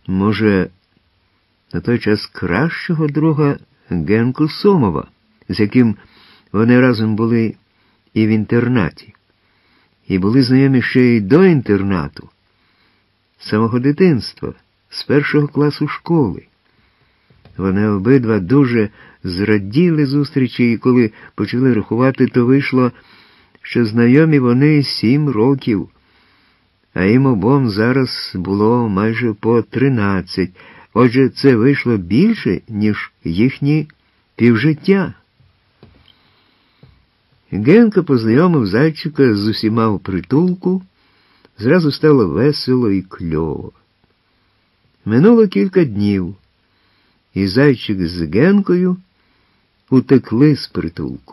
може, на той час кращого друга Генку Сомова, з яким вони разом були і в інтернаті, і були знайомі ще й до інтернату, з самого дитинства, з першого класу школи. Вони обидва дуже зраділи зустрічі, і коли почали рахувати, то вийшло, що знайомі вони 7 років, а їм обом зараз було майже по 13. Отже, це вийшло більше, ніж їхні півжиття. Генка познайомив Зайчика з усіма в притулку, зразу стало весело і кльово. Минуло кілька днів, і Зайчик з Генкою утекли з притулку.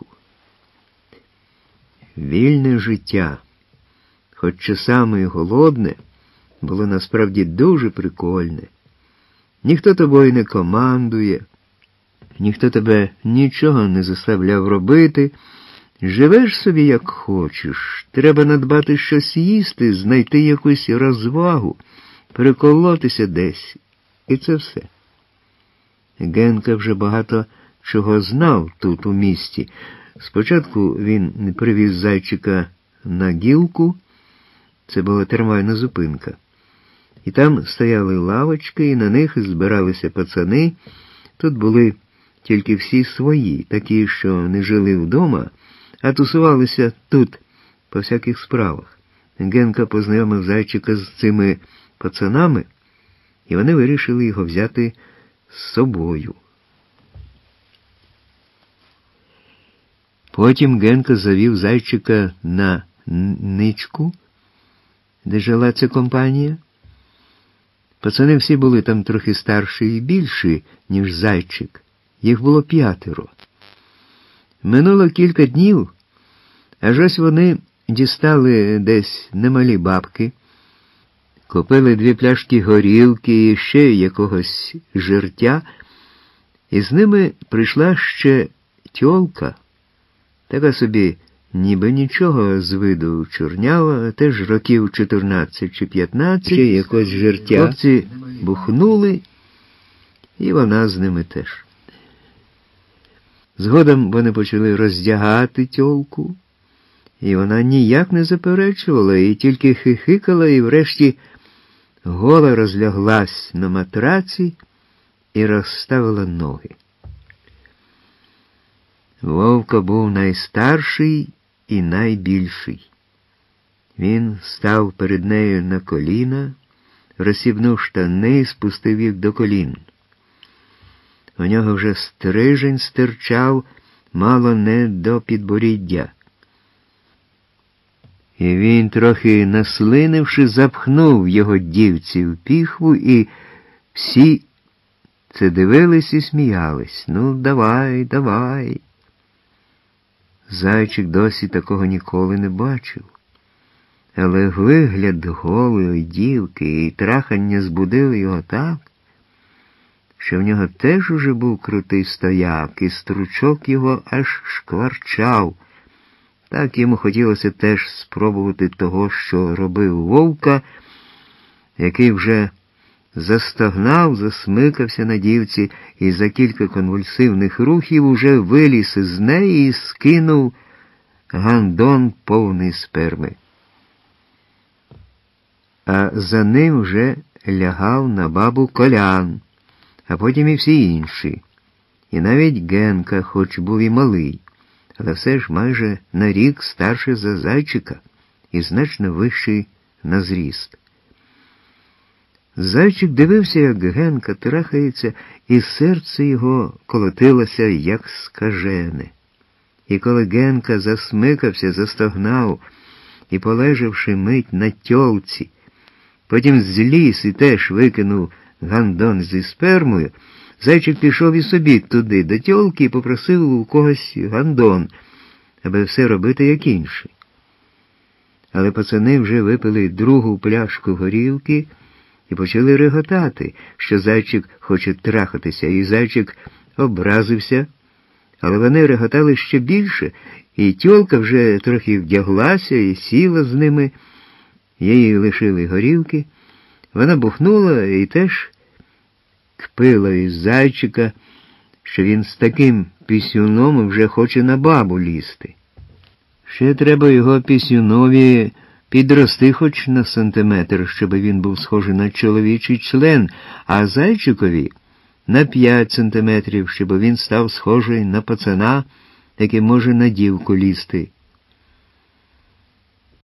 Вільне життя, хоч часами і голодне, було насправді дуже прикольне. Ніхто тобою не командує, ніхто тебе нічого не заставляв робити. Живеш собі, як хочеш. Треба надбати щось їсти, знайти якусь розвагу, переколотися десь. І це все. Генка вже багато чого знав тут у місті. Спочатку він привіз Зайчика на гілку, це була трамвайна зупинка. І там стояли лавочки, і на них збиралися пацани. Тут були тільки всі свої, такі, що не жили вдома, а тусувалися тут по всяких справах. Генка познайомив Зайчика з цими пацанами, і вони вирішили його взяти з собою. Потім Генка завів Зайчика на ничку, де жила ця компанія. Пацани всі були там трохи старші і більші, ніж Зайчик. Їх було 5. Минуло кілька днів, аж ось вони дістали десь немалі бабки, купили 2 пляшки горілки і ще якогось жиртя, і з ними прийшла ще тьолка, така собі ніби нічого з виду чорнява, теж років 14 чи 15, ще якось жиртя. Хлопці бухнули, і вона з ними теж. Згодом вони почали роздягати тьолку, і вона ніяк не заперечувала, і тільки хихикала, і врешті гола розляглась на матраці і розставила ноги. Вовка був найстарший і найбільший. Він став перед нею на коліна, розсібнув штани і спустив їх до колін. У нього вже стрижень стирчав мало не до підборіддя. І він, трохи наслинивши, запхнув його дівці в піхву, і всі це дивились і сміялись. Ну, давай, давай. Зайчик досі такого ніколи не бачив. Але вигляд голої дівки і трахання збудили його так, що в нього теж уже був крутий стояк, і стручок його аж шкварчав. Так йому хотілося теж спробувати того, що робив Вовка, який вже застогнав, засмикався на дівці і за кілька конвульсивних рухів уже виліз з неї і скинув гандон повний сперми. А за ним вже лягав на бабу Колян, а потім і всі інші. І навіть Генка, хоч був і малий, але все ж майже на рік старший за Зайчика і значно вищий на зріст. Зайчик дивився, як Генка трахається, і серце його колотилося, як скажене. І коли Генка засмикався, застогнав і, полежавши мить на тьолці, потім зліз і теж викинув гандон зі спермою, Зайчик пішов і собі туди, до тьолки, і попросив у когось гандон, аби все робити, як інші. Але пацани вже випили 2 пляшку горілки і почали реготати, що Зайчик хоче трахатися, і Зайчик образився, але вони реготали ще більше, і тьолка вже трохи вдяглася і сіла з ними, їй лишили горілки, вона бухнула і теж кпила із зайчика, що він з таким пісюном вже хоче на бабу лізти. Ще треба його пісюнові підрости хоч на сантиметр, щоб він був схожий на чоловічий член, а зайчикові на 5 сантиметрів, щоб він став схожий на пацана, який може на дівку лізти.